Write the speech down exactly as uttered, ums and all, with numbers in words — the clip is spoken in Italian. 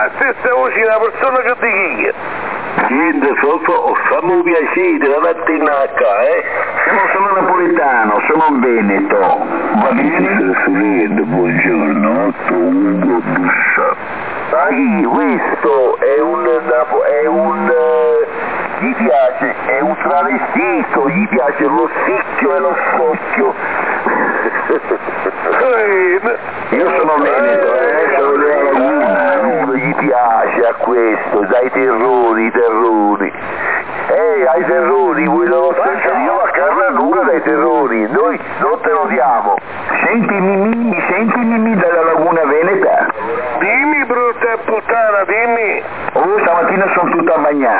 la stessa voce della persona che ti chiede. Niente, Fofo, fammi un piacere, la mattina qua, eh? No, sono napoletano, sono veneto. Va bene? Freddo, buongiorno, otto Ugo Buscia. Sai, questo è un... è un... gli piace, è un travestito, gli piace lo sicchio e lo scocchio. Io sono veneto, eh, sono della laguna. Non gli piace a questo, dai terrori, i terrori. Ehi, ai terrori, vuoi lo stesso io a Carranuga dai terrori, noi non te lo diamo. Senti Mimì, senti Mimì dalla laguna veneta. Dimmi brutta puttana, dimmi. Oh, stamattina sono tutta bagnata.